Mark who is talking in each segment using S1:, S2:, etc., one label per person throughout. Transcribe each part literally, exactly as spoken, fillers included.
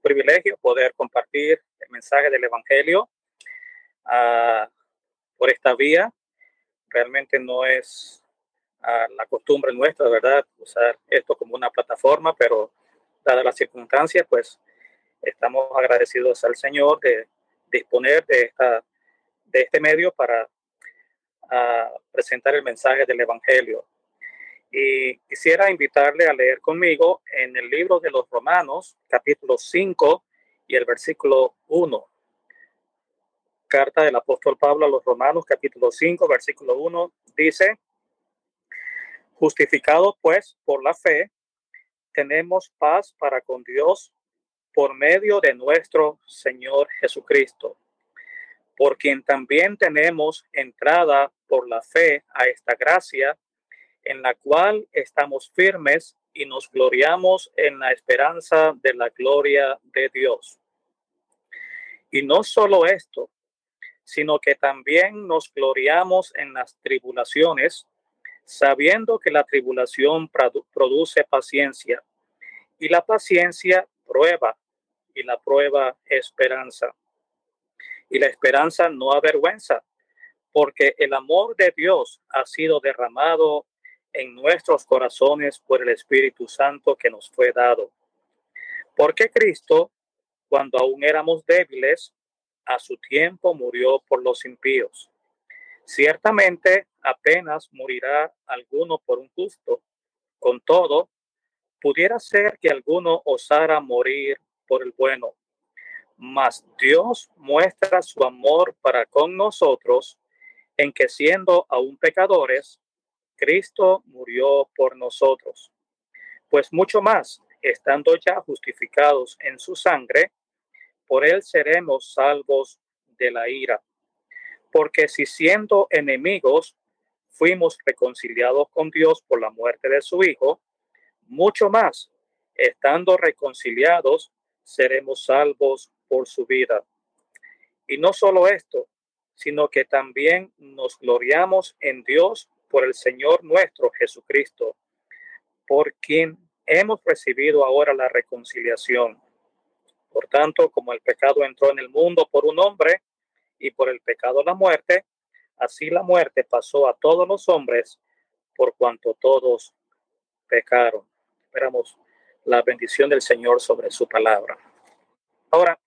S1: privilegio poder compartir el mensaje del Evangelio uh, por esta vía. Realmente no es uh, la costumbre nuestra, ¿verdad?, usar esto como una plataforma, pero dadas las circunstancias, pues estamos agradecidos al Señor de disponer de, esta, de este medio para uh, presentar el mensaje del Evangelio. Y quisiera invitarle a leer conmigo en el libro de los Romanos, capítulo cinco y el versículo uno. Carta del apóstol Pablo a los Romanos, capítulo cinco, versículo uno, dice: justificados pues por la fe, tenemos paz para con Dios por medio de nuestro Señor Jesucristo, por quien también tenemos entrada por la fe a esta gracia, en la cual estamos firmes y nos gloriamos en la esperanza de la gloria de Dios. Y no solo esto, sino que también nos gloriamos en las tribulaciones, sabiendo que la tribulación produ- produce paciencia, y la paciencia prueba, y la prueba esperanza. Y la esperanza no avergüenza, porque el amor de Dios ha sido derramado en nuestros corazones por el Espíritu Santo que nos fue dado. Porque Cristo, cuando aún éramos débiles, a su tiempo murió por los impíos. Ciertamente apenas morirá alguno por un justo. Con todo, pudiera ser que alguno osara morir por el bueno. Mas Dios muestra su amor para con nosotros, en que siendo aún pecadores, Cristo murió por nosotros. Pues mucho más, estando ya justificados en su sangre, por él seremos salvos de la ira. Porque si siendo enemigos fuimos reconciliados con Dios por la muerte de su Hijo, mucho más, estando reconciliados, seremos salvos por su vida. Y no solo esto, sino que también nos gloriamos en Dios por el Señor nuestro Jesucristo, por quien hemos recibido ahora la reconciliación. Por tanto, como el pecado entró en el mundo por un hombre, y por el pecado la muerte, así la muerte pasó a todos los hombres, por cuanto todos pecaron. Esperamos la bendición del Señor sobre su palabra. Ahora,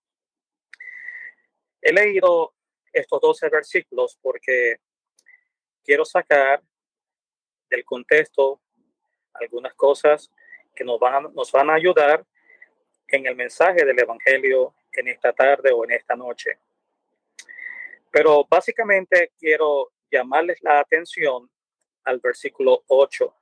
S1: he leído estos doce versículos porque quiero sacar del contexto algunas cosas que nos van a, nos van a ayudar en el mensaje del Evangelio en esta tarde o en esta noche. Pero básicamente quiero llamarles la atención al versículo ocho.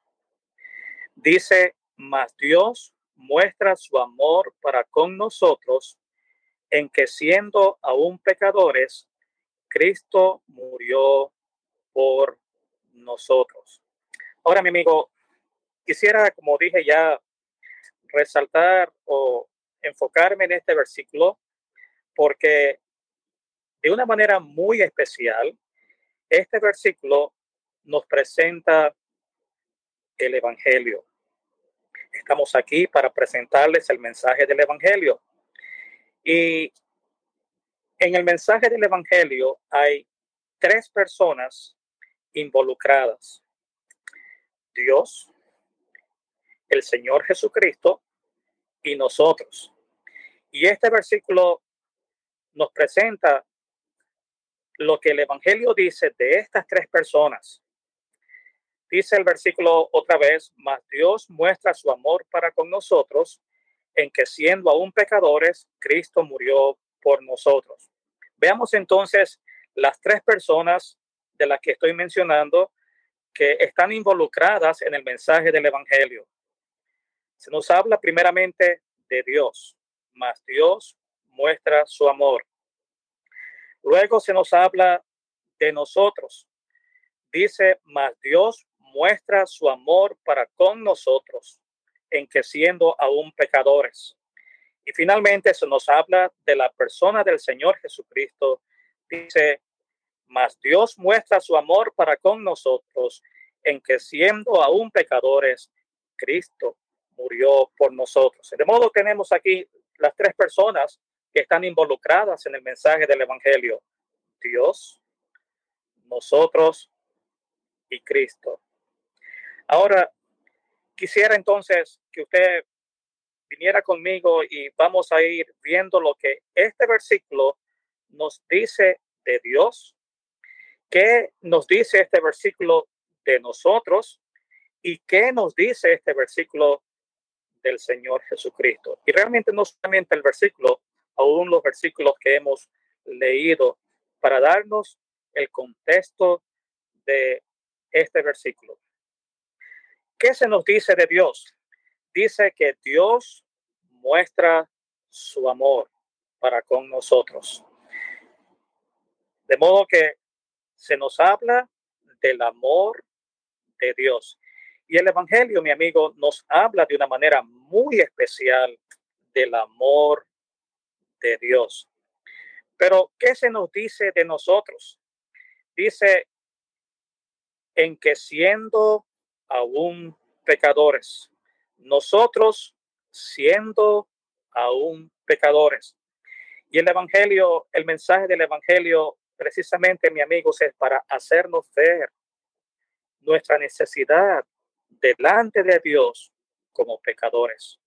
S1: Dice: mas Dios muestra su amor para con nosotros, en que siendo aún pecadores, Cristo murió por nosotros. Ahora, mi amigo, quisiera, como dije ya, resaltar o enfocarme en este versículo, porque de una manera muy especial, este versículo nos presenta el Evangelio. Estamos aquí para presentarles el mensaje del Evangelio. Y en el mensaje del Evangelio hay tres personas involucradas: Dios, el Señor Jesucristo y nosotros. Y este versículo nos presenta lo que el Evangelio dice de estas tres personas. Dice el versículo otra vez: mas Dios muestra su amor para con nosotros, en que siendo aún pecadores, Cristo murió por nosotros. Veamos entonces las tres personas de las que estoy mencionando que están involucradas en el mensaje del Evangelio. Se nos habla primeramente de Dios, mas Dios muestra su amor. Luego se nos habla de nosotros. Dice: mas Dios muestra su amor para con nosotros, en que siendo aún pecadores. Y finalmente se nos habla de la persona del Señor Jesucristo. Dice: mas Dios muestra su amor para con nosotros, en que siendo aún pecadores, Cristo murió por nosotros. De modo tenemos aquí las tres personas que están involucradas en el mensaje del Evangelio: Dios, nosotros y Cristo. Ahora, quisiera entonces que usted viniera conmigo y vamos a ir viendo lo que este versículo nos dice de Dios, qué nos dice este versículo de nosotros y qué nos dice este versículo del Señor Jesucristo. Y realmente no solamente el versículo, aún los versículos que hemos leído, para darnos el contexto de este versículo. ¿Qué se nos dice de Dios? Dice que Dios muestra su amor para con nosotros. De modo que se nos habla del amor de Dios. Y el Evangelio, mi amigo, nos habla de una manera muy especial del amor de Dios. Pero, ¿qué se nos dice de nosotros? Dice, en que siendo aún pecadores, nosotros siendo aún pecadores. Y el Evangelio, el mensaje del Evangelio, precisamente, mi amigos, es para hacernos ver nuestra necesidad delante de Dios como pecadores.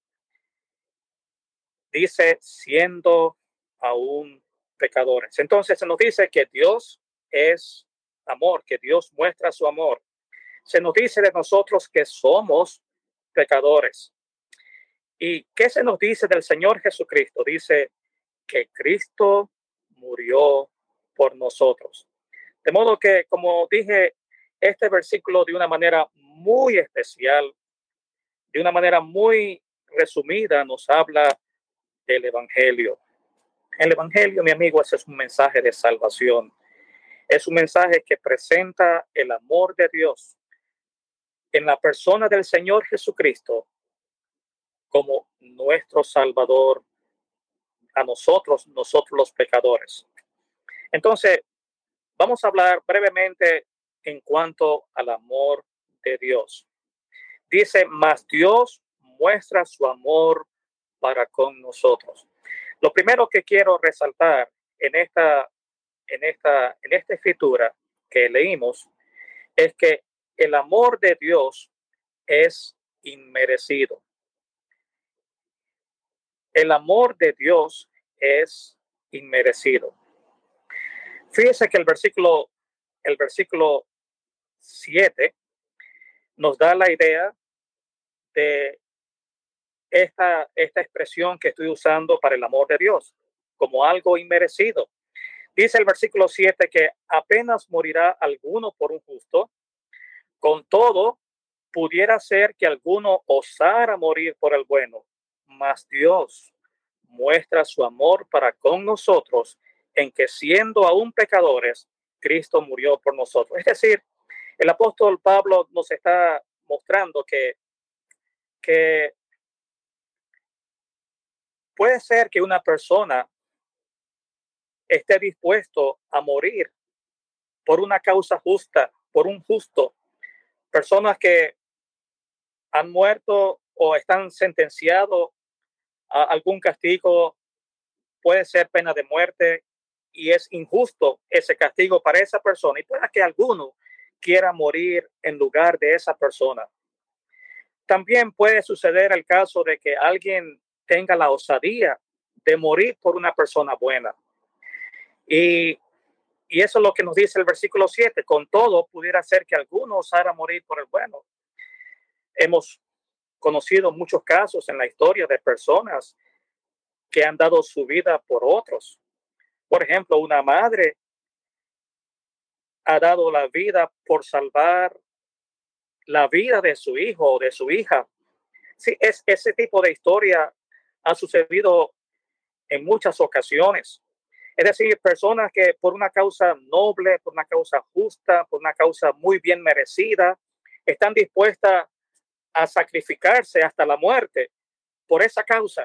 S1: Dice, siendo aún pecadores. Entonces se nos dice que Dios es amor, que Dios muestra su amor. Se nos dice de nosotros que somos pecadores. ¿Y qué se nos dice del Señor Jesucristo? Dice que Cristo murió por nosotros. De modo que, como dije, este versículo de una manera muy especial, de una manera muy resumida, nos habla del Evangelio. El Evangelio, mi amigo, ese es un mensaje de salvación. Es un mensaje que presenta el amor de Dios en la persona del Señor Jesucristo como nuestro Salvador a nosotros, nosotros los pecadores. Entonces, vamos a hablar brevemente en cuanto al amor de Dios. Dice, mas Dios muestra su amor para con nosotros. Lo primero que quiero resaltar en esta, en esta, en esta escritura que leímos es que el amor de Dios es inmerecido. El amor de Dios es inmerecido. Fíjese que el versículo, el versículo siete nos da la idea de esta, esta expresión que estoy usando para el amor de Dios, como algo inmerecido. Dice el versículo siete que apenas morirá alguno por un justo, con todo pudiera ser que alguno osara morir por el bueno, mas Dios muestra su amor para con nosotros en que siendo aún pecadores, Cristo murió por nosotros. Es decir, el apóstol Pablo nos está mostrando que, que puede ser que una persona esté dispuesto a morir por una causa justa, por un justo. Personas que han muerto o están sentenciados a algún castigo, puede ser pena de muerte, y es injusto ese castigo para esa persona, y puede que alguno quiera morir en lugar de esa persona. También puede suceder el caso de que alguien tenga la osadía de morir por una persona buena. Y, y eso es lo que nos dice el versículo siete. Con todo, pudiera ser que alguno osara morir por el bueno. Hemos conocido muchos casos en la historia de personas que han dado su vida por otros. Por ejemplo, una madre ha dado la vida por salvar la vida de su hijo o de su hija. Sí, es, ese tipo de historia ha sucedido en muchas ocasiones. Es decir, personas que por una causa noble, por una causa justa, por una causa muy bien merecida, están dispuestas a sacrificarse hasta la muerte por esa causa.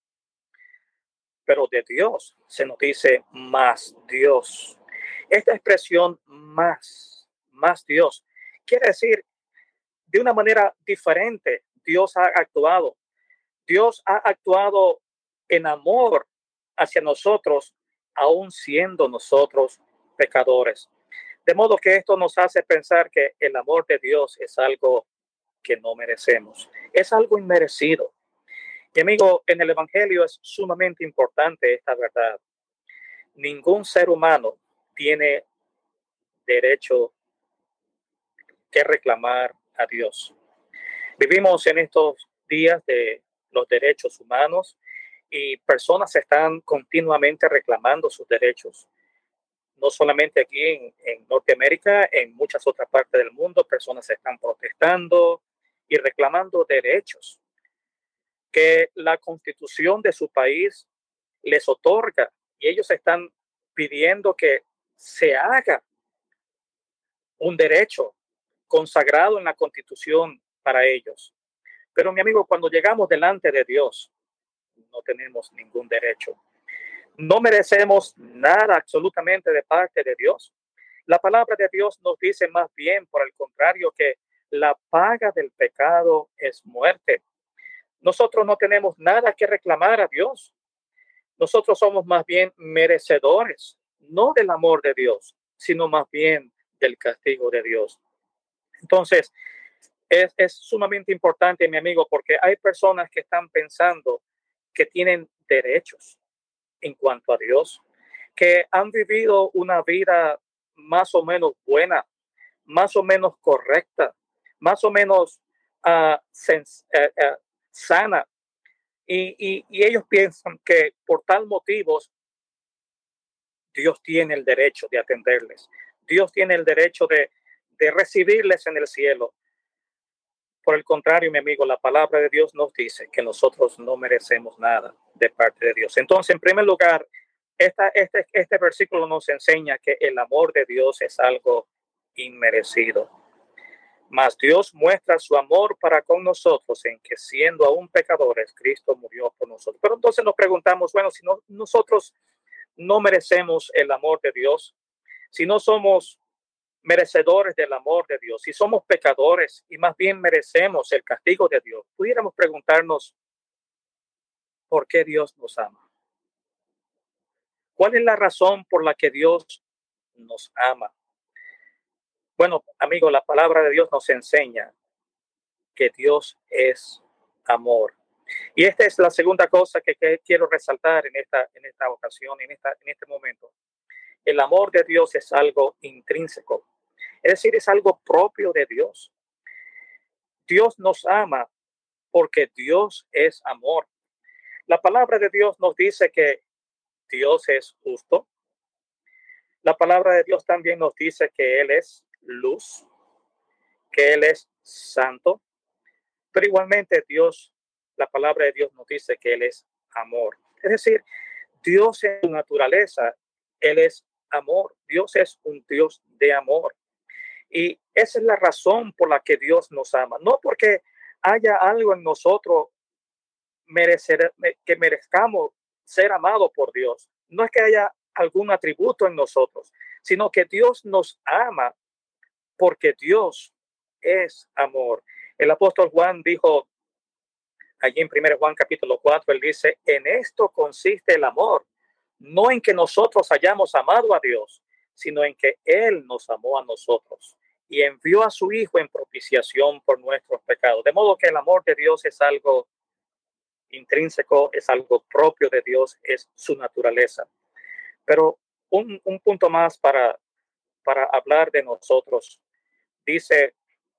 S1: Pero de Dios se nos dice más Dios. Esta expresión más, más Dios, quiere decir de una manera diferente. Dios ha actuado. Dios ha actuado en amor hacia nosotros, aun siendo nosotros pecadores. De modo que esto nos hace pensar que el amor de Dios es algo que no merecemos, es algo inmerecido. Y amigo, en el Evangelio es sumamente importante esta verdad. Ningún ser humano tiene derecho que reclamar a Dios. Vivimos en estos días de los derechos humanos y personas están continuamente reclamando sus derechos. No solamente aquí en, en Norteamérica, en muchas otras partes del mundo, personas están protestando y reclamando derechos que la constitución de su país les otorga, y ellos están pidiendo que se haga un derecho consagrado en la constitución para ellos. Pero mi amigo, cuando llegamos delante de Dios, no tenemos ningún derecho. No merecemos nada absolutamente de parte de Dios. La palabra de Dios nos dice más bien, por el contrario, que la paga del pecado es muerte. Nosotros no tenemos nada que reclamar a Dios. Nosotros somos más bien merecedores, no del amor de Dios, sino más bien del castigo de Dios. Entonces, es, es sumamente importante, mi amigo, porque hay personas que están pensando que tienen derechos en cuanto a Dios, que han vivido una vida más o menos buena, más o menos correcta, más o menos uh, sens uh, uh, sana. Y, y, y ellos piensan que por tal motivos Dios tiene el derecho de atenderles. Dios tiene el derecho de, de recibirles en el cielo. Por el contrario, mi amigo, la palabra de Dios nos dice que nosotros no merecemos nada de parte de Dios. Entonces, en primer lugar, esta, este, este versículo nos enseña que el amor de Dios es algo inmerecido. Mas Dios muestra su amor para con nosotros en que siendo aún pecadores, Cristo murió por nosotros. Pero entonces nos preguntamos, bueno, si no, nosotros no merecemos el amor de Dios, si no somos merecedores del amor de Dios, si somos pecadores y más bien merecemos el castigo de Dios, pudiéramos preguntarnos, ¿por qué Dios nos ama? ¿Cuál es la razón por la que Dios nos ama? Bueno, amigo, la palabra de Dios nos enseña que Dios es amor. Y esta es la segunda cosa que, que quiero resaltar en esta, en esta ocasión, en, esta, en este momento. El amor de Dios es algo intrínseco, es decir, es algo propio de Dios. Dios nos ama porque Dios es amor. La palabra de Dios nos dice que Dios es justo. La palabra de Dios también nos dice que Él es luz, que Él es santo. Pero igualmente Dios, la palabra de Dios nos dice que Él es amor. Es decir, Dios en su naturaleza, Él es amor. Dios es un Dios de amor. Y esa es la razón por la que Dios nos ama. No porque haya algo en nosotros merecer, que merezcamos ser amados por Dios. No es que haya algún atributo en nosotros, sino que Dios nos ama porque Dios es amor. El apóstol Juan dijo allí en primero Juan capítulo cuatro, él dice, en esto consiste el amor, no en que nosotros hayamos amado a Dios, sino en que Él nos amó a nosotros y envió a su Hijo en propiciación por nuestros pecados. De modo que el amor de Dios es algo intrínseco, es algo propio de Dios, es su naturaleza. Pero un, un punto más para, para hablar de nosotros. Dice,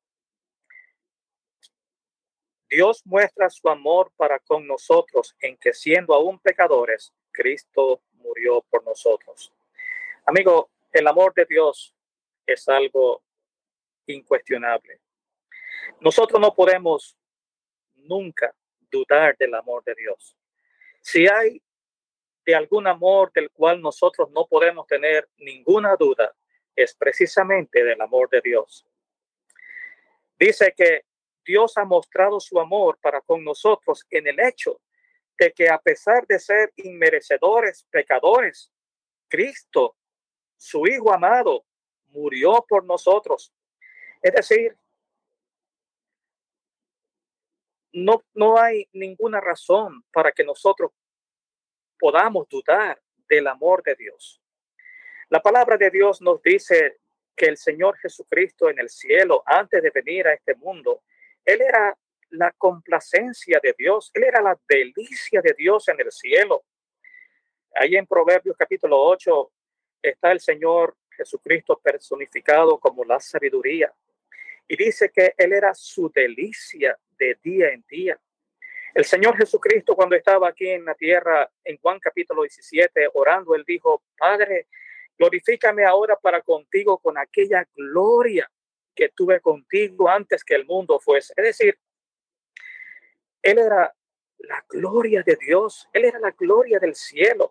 S1: Dios muestra su amor para con nosotros en que siendo aún pecadores, Cristo murió por nosotros. Amigo, el amor de Dios es algo incuestionable. Nosotros no podemos nunca dudar del amor de Dios. Si hay de algún amor del cual nosotros no podemos tener ninguna duda, es precisamente del amor de Dios. Dice que Dios ha mostrado su amor para con nosotros en el hecho de que a pesar de ser inmerecedores, pecadores, Cristo, su Hijo amado, murió por nosotros. Es decir, no, no hay ninguna razón para que nosotros podamos dudar del amor de Dios. La palabra de Dios nos dice que el Señor Jesucristo en el cielo, antes de venir a este mundo, Él era la complacencia de Dios, Él era la delicia de Dios en el cielo. Ahí en Proverbios capítulo ocho está el Señor Jesucristo personificado como la sabiduría. Y dice que Él era su delicia de día en día. El Señor Jesucristo, cuando estaba aquí en la tierra, en Juan capítulo diecisiete, orando, Él dijo: Padre, glorifícame ahora para contigo con aquella gloria que tuve contigo antes que el mundo fuese. Es decir, Él era la gloria de Dios, Él era la gloria del cielo.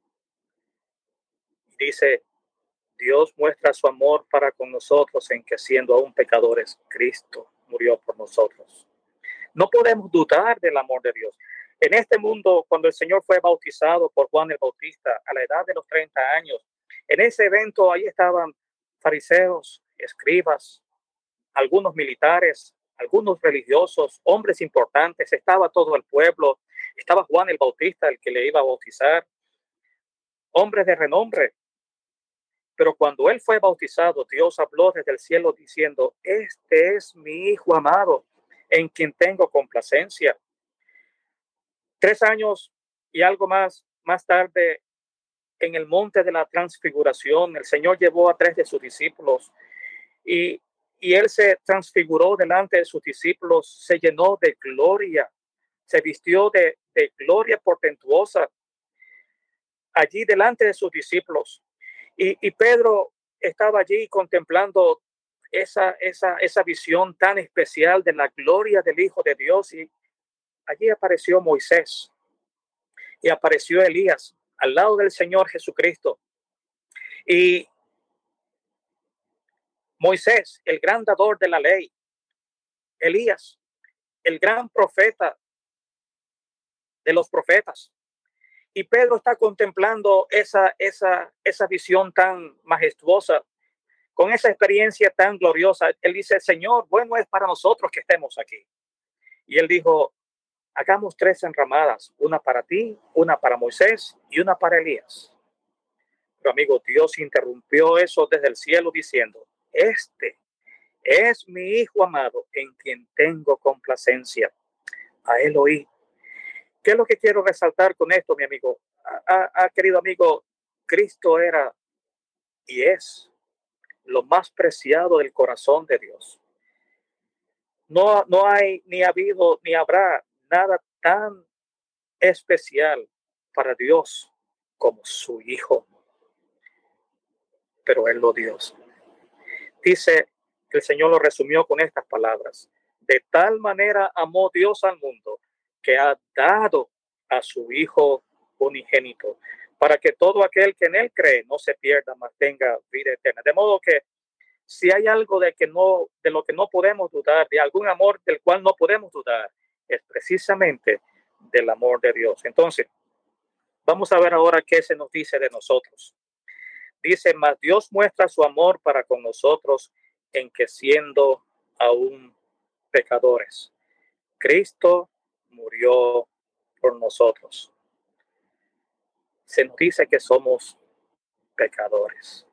S1: Dice: Dios muestra su amor para con nosotros en que, siendo aún pecadores, Cristo murió por nosotros. No podemos dudar del amor de Dios. En este mundo, cuando el Señor fue bautizado por Juan el Bautista a la edad de los treinta años, en ese evento ahí estaban fariseos, escribas, algunos militares, algunos religiosos, hombres importantes, estaba todo el pueblo, estaba Juan el Bautista, el que le iba a bautizar, hombres de renombre. Pero cuando él fue bautizado, Dios habló desde el cielo diciendo: Este es mi Hijo amado, en quien tengo complacencia. Tres años y algo más, más tarde, en el monte de la transfiguración, el Señor llevó a tres de sus discípulos y, y él se transfiguró delante de sus discípulos, se llenó de gloria, se vistió de, de gloria portentuosa allí delante de sus discípulos. Y, y Pedro estaba allí contemplando esa, esa, esa visión tan especial de la gloria del Hijo de Dios. Y allí apareció Moisés y apareció Elías al lado del Señor Jesucristo. Y Moisés, el gran dador de la ley; Elías, el gran profeta de los profetas. Y Pedro está contemplando esa, esa, esa visión tan majestuosa, con esa experiencia tan gloriosa. Él dice: Señor, bueno es para nosotros que estemos aquí. Y él dijo: hagamos tres enramadas, una para ti, una para Moisés y una para Elías. Pero amigo, Dios interrumpió eso desde el cielo diciendo: Este es mi Hijo amado, en quien tengo complacencia. A él oí. ¿Qué es lo que quiero resaltar con esto, mi amigo? Ah, ah, querido amigo, Cristo era y es lo más preciado del corazón de Dios. No, no hay, ni ha habido, ni habrá nada tan especial para Dios como su Hijo. Pero Él lo dio. Dice, el Señor lo resumió con estas palabras: de tal manera amó Dios al mundo, que ha dado a su Hijo unigénito, para que todo aquel que en Él cree no se pierda, mas tenga vida eterna. De modo que si hay algo de que no, de lo que no podemos dudar, de algún amor del cual no podemos dudar, es precisamente del amor de Dios. Entonces, vamos a ver ahora qué se nos dice de nosotros. Dice: mas Dios muestra su amor para con nosotros en que, siendo aún pecadores, Cristo murió por nosotros. Se nos dice que somos pecadores.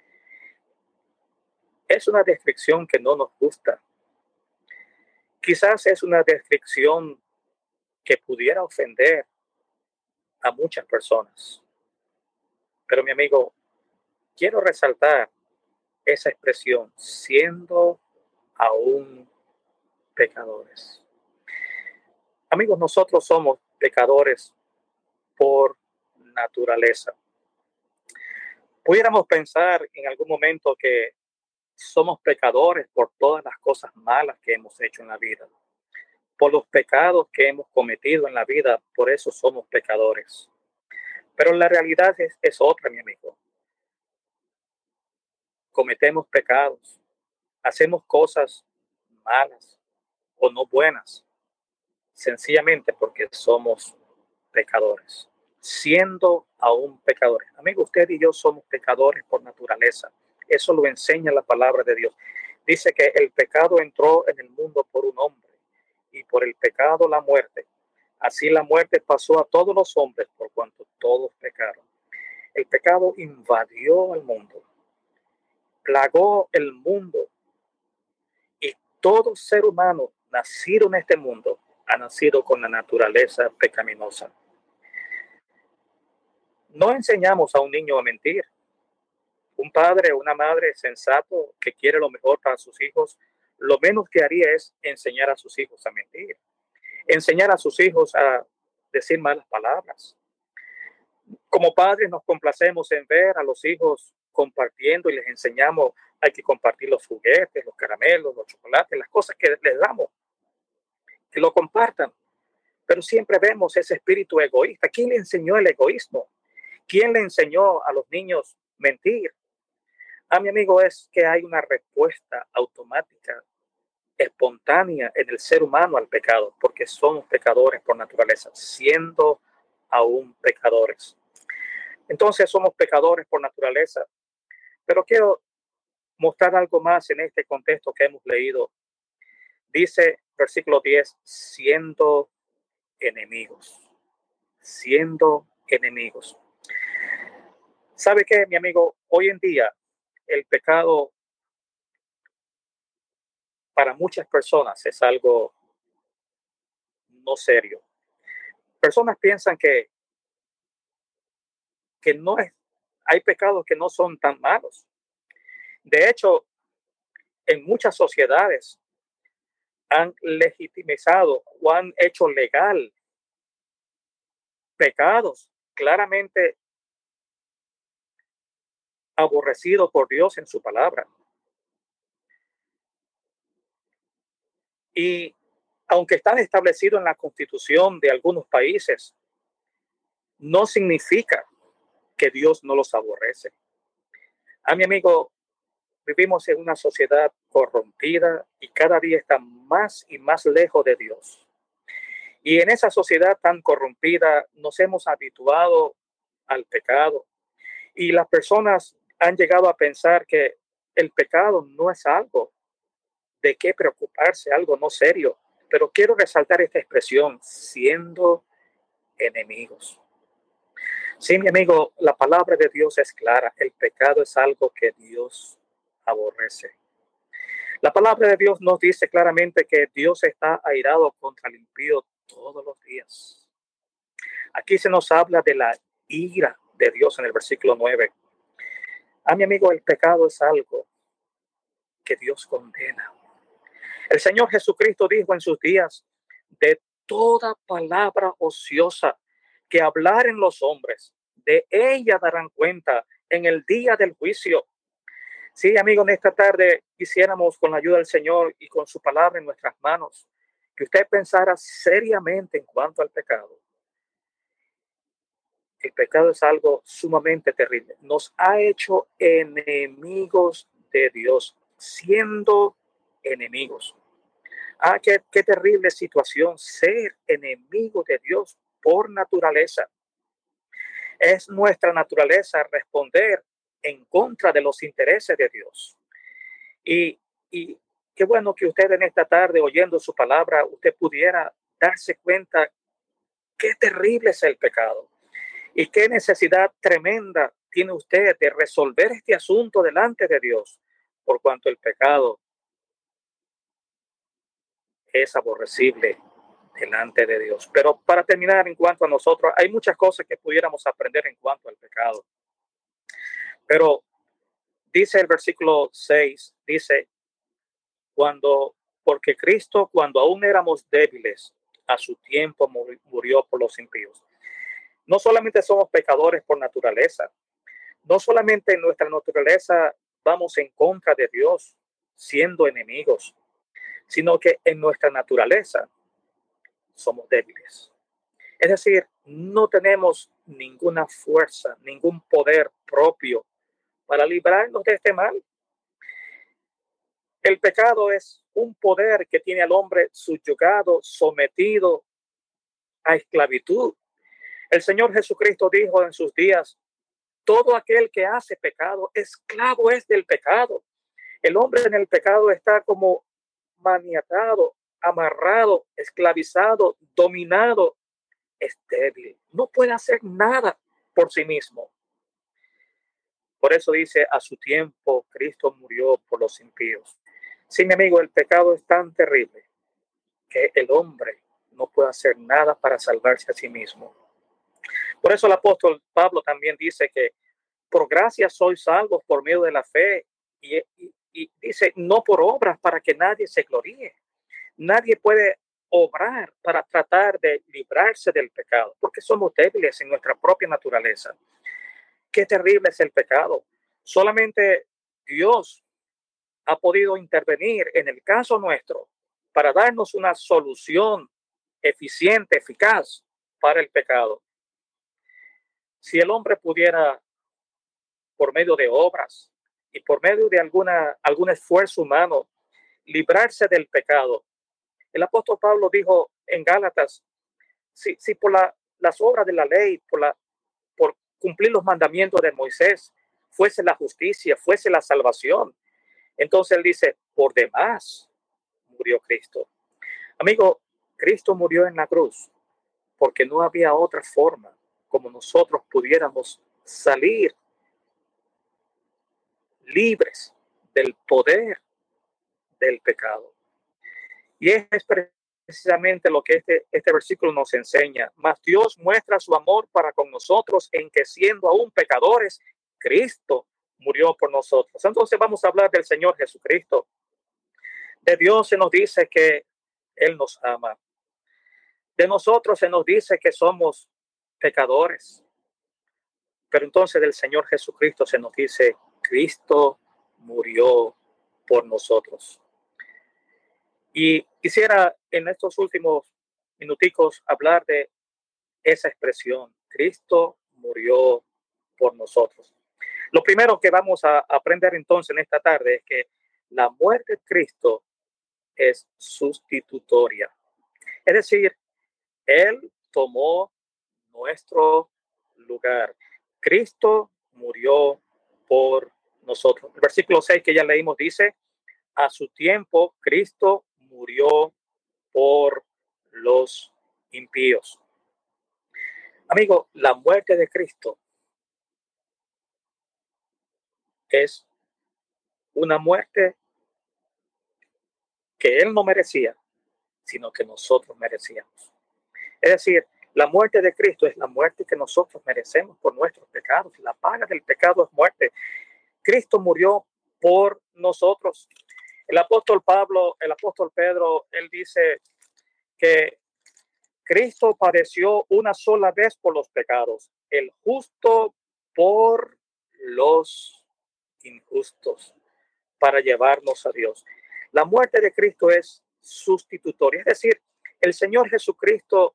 S1: Es una descripción que no nos gusta. Quizás es una descripción que pudiera ofender a muchas personas. Pero mi amigo, quiero resaltar esa expresión: siendo aún pecadores. Amigos, nosotros somos pecadores por naturaleza. Pudiéramos pensar en algún momento que somos pecadores por todas las cosas malas que hemos hecho en la vida, por los pecados que hemos cometido en la vida, por eso somos pecadores. Pero la realidad es, es otra, mi amigo. Cometemos pecados, hacemos cosas malas o no buenas, sencillamente porque somos pecadores, siendo aún pecadores. Amigo, usted y yo somos pecadores por naturaleza. Eso lo enseña la palabra de Dios. Dice que el pecado entró en el mundo por un hombre y por el pecado la muerte. Así la muerte pasó a todos los hombres por cuanto todos pecaron. El pecado invadió el mundo, plagó el mundo, y todo ser humano nacido en este mundo ha nacido con la naturaleza pecaminosa. No enseñamos a un niño a mentir. Un padre o una madre sensato que quiere lo mejor para sus hijos, lo menos que haría es enseñar a sus hijos a mentir, enseñar a sus hijos a decir malas palabras. Como padres nos complacemos en ver a los hijos compartiendo y les enseñamos, hay que compartir los juguetes, los caramelos, los chocolates, las cosas que les damos, que lo compartan. Pero siempre vemos ese espíritu egoísta. ¿Quién le enseñó el egoísmo? ¿Quién le enseñó a los niños mentir? A mi amigo, es que hay una respuesta automática, espontánea en el ser humano al pecado, porque somos pecadores por naturaleza, siendo aún pecadores. Entonces somos pecadores por naturaleza. Pero quiero mostrar algo más en este contexto que hemos leído. Dice versículo diez, siendo enemigos, siendo enemigos. ¿Sabe qué, mi amigo? Hoy en día el pecado para muchas personas es algo no serio. Personas piensan que, que no es, hay pecados que no son tan malos. De hecho, en muchas sociedades han legitimizado o han hecho legal pecados claramente aborrecidos por Dios en su palabra. Y aunque están establecidos en la constitución de algunos países, no significa que Dios no los aborrece. A mi amigo, vivimos en una sociedad corrompida y cada día está más y más lejos de Dios. Y en esa sociedad tan corrompida nos hemos habituado al pecado. Y las personas han llegado a pensar que el pecado no es algo de qué preocuparse, algo no serio. Pero quiero resaltar esta expresión, siendo enemigos. Sí, mi amigo, la palabra de Dios es clara. El pecado es algo que Dios aborrece. La palabra de Dios nos dice claramente que Dios está airado contra el impío todos los días. Aquí se nos habla de la ira de Dios en el versículo nueve. A mi amigo, el pecado es algo que Dios condena. El Señor Jesucristo dijo en sus días, de toda palabra ociosa que hablaren los hombres, de ella darán cuenta en el día del juicio. Sí, amigo, en esta tarde quisiéramos, con la ayuda del Señor y con su palabra en nuestras manos, que usted pensara seriamente en cuanto al pecado. El pecado es algo sumamente terrible. Nos ha hecho enemigos de Dios, siendo enemigos. Ah, qué, qué terrible situación ser enemigo de Dios por naturaleza. Es nuestra naturaleza responder en contra de los intereses de Dios. Y, y qué bueno que usted en esta tarde, oyendo su palabra, usted pudiera darse cuenta qué terrible es el pecado y qué necesidad tremenda tiene usted de resolver este asunto delante de Dios, por cuanto el pecado es aborrecible delante de Dios. Pero para terminar, en cuanto a nosotros, hay muchas cosas que pudiéramos aprender en cuanto al pecado. Pero dice el versículo seis, dice, cuando, porque Cristo, cuando aún éramos débiles, a su tiempo murió por los impíos. No solamente somos pecadores por naturaleza, no solamente en nuestra naturaleza vamos en contra de Dios, siendo enemigos, sino que en nuestra naturaleza somos débiles. Es decir, no tenemos ninguna fuerza, ningún poder propio para librarnos de este mal. El pecado es un poder que tiene al hombre subyugado, sometido a esclavitud. El Señor Jesucristo dijo en sus días, todo aquel que hace pecado, esclavo es del pecado. El hombre en el pecado está como maniatado, amarrado, esclavizado, dominado es débil, no puede hacer nada por sí mismo. Por eso dice, a su tiempo Cristo murió por los impíos. Sí, mi amigo, el pecado es tan terrible que el hombre no puede hacer nada para salvarse a sí mismo. Por eso el apóstol Pablo también dice que por gracia sois salvos por medio de la fe, y, y, y dice, no por obras para que nadie se gloríe. Nadie puede obrar para tratar de librarse del pecado, porque somos débiles en nuestra propia naturaleza. Qué terrible es el pecado. Solamente Dios ha podido intervenir en el caso nuestro para darnos una solución eficiente, eficaz para el pecado. Si el hombre pudiera, por medio de obras y por medio de alguna, algún esfuerzo humano, librarse del pecado, el apóstol Pablo dijo en Gálatas, si, si por la, las obras de la ley, por, la, por cumplir los mandamientos de Moisés, fuese la justicia, fuese la salvación, entonces él dice, por demás murió Cristo. Amigo, Cristo murió en la cruz porque no había otra forma como nosotros pudiéramos salir libres del poder del pecado. Y es precisamente lo que este, este versículo nos enseña. Mas Dios muestra su amor para con nosotros en que siendo aún pecadores, Cristo murió por nosotros. Entonces vamos a hablar del Señor Jesucristo. De Dios se nos dice que Él nos ama. De nosotros se nos dice que somos pecadores. Pero entonces del Señor Jesucristo se nos dice, Cristo murió por nosotros. Y quisiera en estos últimos minuticos hablar de esa expresión, Cristo murió por nosotros. Lo primero que vamos a aprender entonces en esta tarde es que la muerte de Cristo es sustitutoria. Es decir, Él tomó nuestro lugar. Cristo murió por nosotros. El versículo seis que ya leímos dice, a su tiempo Cristo murió por los impíos. Amigo, la muerte de Cristo es una muerte que Él no merecía, sino que nosotros merecíamos. Es decir, la muerte de Cristo es la muerte que nosotros merecemos por nuestros pecados. La paga del pecado es muerte. Cristo murió por nosotros. El apóstol Pablo, el apóstol Pedro, él dice que Cristo padeció una sola vez por los pecados, el justo por los injustos, para llevarnos a Dios. La muerte de Cristo es sustitutoria, es decir, el Señor Jesucristo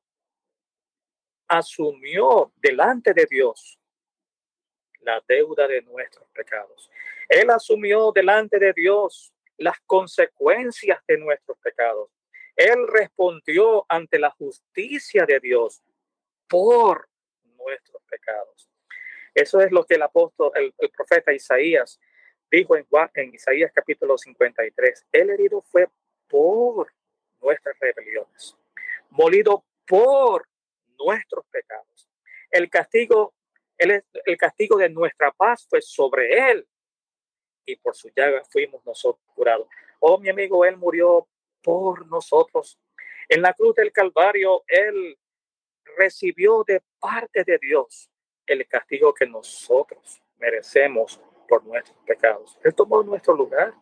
S1: asumió delante de Dios la deuda de nuestros pecados. Él asumió delante de Dios las consecuencias de nuestros pecados. Él respondió ante la justicia de Dios por nuestros pecados. Eso es lo que el apóstol, el, el profeta Isaías dijo en, en Isaías capítulo cincuenta y tres. El herido fue por nuestras rebeliones, molido por nuestros pecados. El castigo, el, el castigo de nuestra paz fue sobre él y por su llaga fuimos nosotros curados. Oh, mi amigo, él murió por nosotros. En la cruz del Calvario, él recibió de parte de Dios el castigo que nosotros merecemos por nuestros pecados. Él tomó nuestro lugar.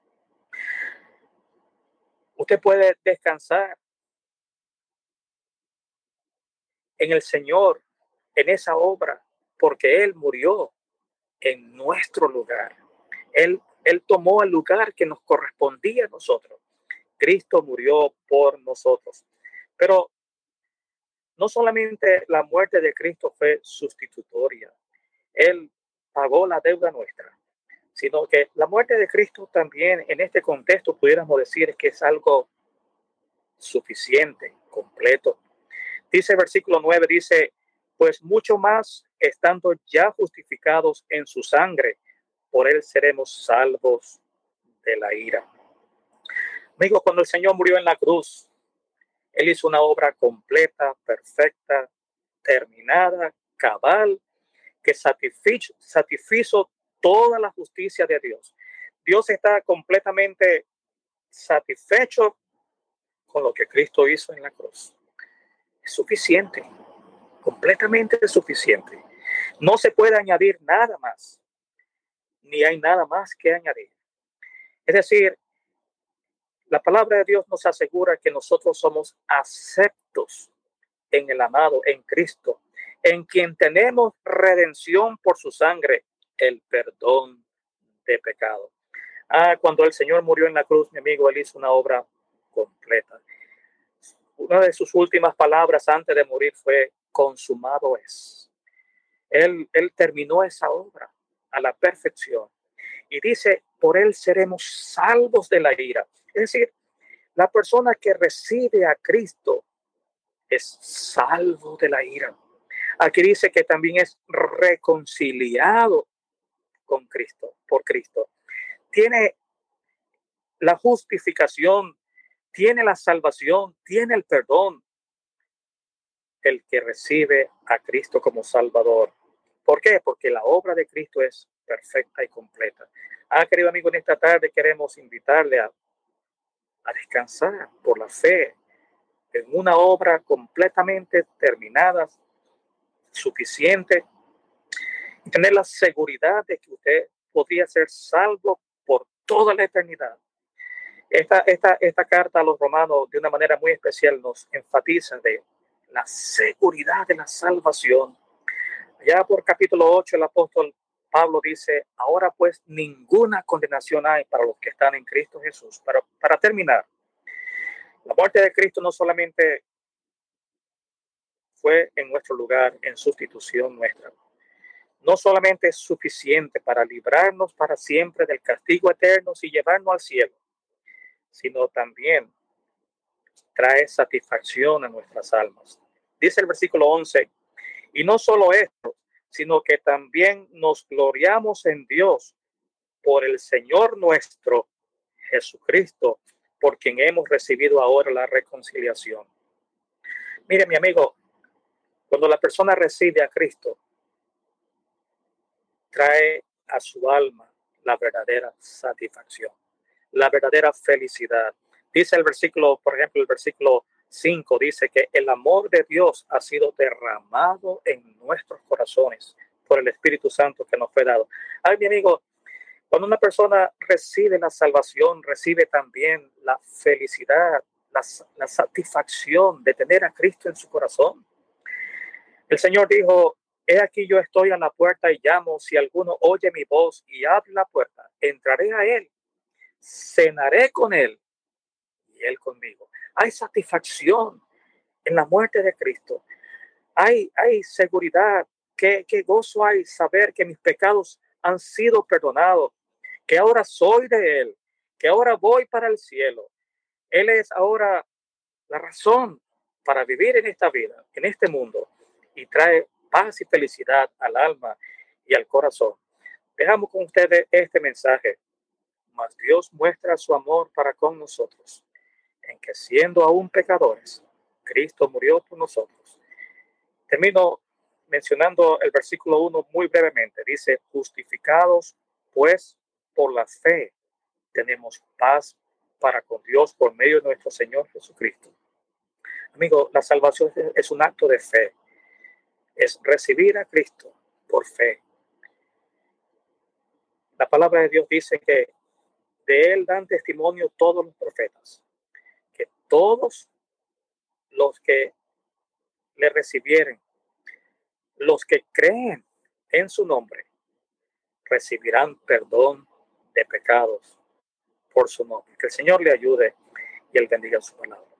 S1: Usted puede descansar en el Señor, en esa obra, porque Él murió en nuestro lugar. Él, él tomó el lugar que nos correspondía a nosotros. Cristo murió por nosotros. Pero no solamente la muerte de Cristo fue sustitutoria. Él pagó la deuda nuestra, sino que la muerte de Cristo también en este contexto pudiéramos decir que es algo suficiente, completo. Dice el versículo nueve, dice, pues mucho más estando ya justificados en su sangre, por él seremos salvos de la ira. Amigos, cuando el Señor murió en la cruz, él hizo una obra completa, perfecta, terminada, cabal, que satisfizo, satisfizo toda la justicia de Dios. Dios está completamente satisfecho con lo que Cristo hizo en la cruz. Es suficiente, completamente suficiente. No se puede añadir nada más, ni hay nada más que añadir. Es decir, la palabra de Dios nos asegura que nosotros somos aceptos en el amado, en Cristo, en quien tenemos redención por su sangre, el perdón de pecado. Ah, cuando el Señor murió en la cruz, mi amigo, Él hizo una obra completa. Una de sus últimas palabras antes de morir fue: consumado es. Él, él terminó esa obra a la perfección. Y dice: por Él seremos salvos de la ira. Es decir, la persona que recibe a Cristo es salvo de la ira. Aquí dice que también es reconciliado con Cristo, por Cristo. Tiene la justificación, tiene la salvación, tiene el perdón. El que recibe a Cristo como Salvador. ¿Por qué? Porque la obra de Cristo es perfecta y completa. Ah, querido amigo, en esta tarde queremos invitarle a, a descansar por la fe en una obra completamente terminada, suficiente, y tener la seguridad de que usted podría ser salvo por toda la eternidad. Esta, esta, esta carta a los romanos, de una manera muy especial, nos enfatiza de la seguridad de la salvación. Ya por capítulo ocho, el apóstol Pablo dice: ahora pues ninguna condenación hay para los que están en Cristo Jesús. Para, para terminar, la muerte de Cristo no solamente fue en nuestro lugar, en sustitución nuestra. No solamente es suficiente para librarnos para siempre del castigo eterno y llevarnos al cielo, sino también trae satisfacción a nuestras almas. Dice el versículo once: y no solo esto, sino que también nos gloriamos en Dios por el Señor nuestro Jesucristo, por quien hemos recibido ahora la reconciliación. Mire, mi amigo, cuando la persona recibe a Cristo, trae a su alma la verdadera satisfacción, la verdadera felicidad. Dice el versículo, por ejemplo, el versículo cinco dice que el amor de Dios ha sido derramado en nuestros corazones por el Espíritu Santo que nos fue dado. Ay, mi amigo, cuando una persona recibe la salvación, recibe también la felicidad, la, la satisfacción de tener a Cristo en su corazón. El Señor dijo: he aquí yo estoy a la puerta y llamo. Si alguno oye mi voz y abre la puerta, entraré a él, cenaré con él y él conmigo. Hay satisfacción en la muerte de Cristo. Hay, hay seguridad. Qué, qué gozo hay saber que mis pecados han sido perdonados, que ahora soy de Él, que ahora voy para el cielo. Él es ahora la razón para vivir en esta vida, en este mundo, y trae paz y felicidad al alma y al corazón. Dejamos con ustedes este mensaje. Mas Dios muestra su amor para con nosotros, en que siendo aún pecadores, Cristo murió por nosotros. Termino mencionando el versículo uno muy brevemente. Dice: justificados pues por la fe, tenemos paz para con Dios por medio de nuestro Señor Jesucristo. Amigo, la salvación es un acto de fe. Es recibir a Cristo por fe. La palabra de Dios dice que de Él dan testimonio todos los profetas, que todos los que le recibieren, los que creen en su nombre, recibirán perdón de pecados por su nombre. Que el Señor le ayude y Él bendiga su palabra.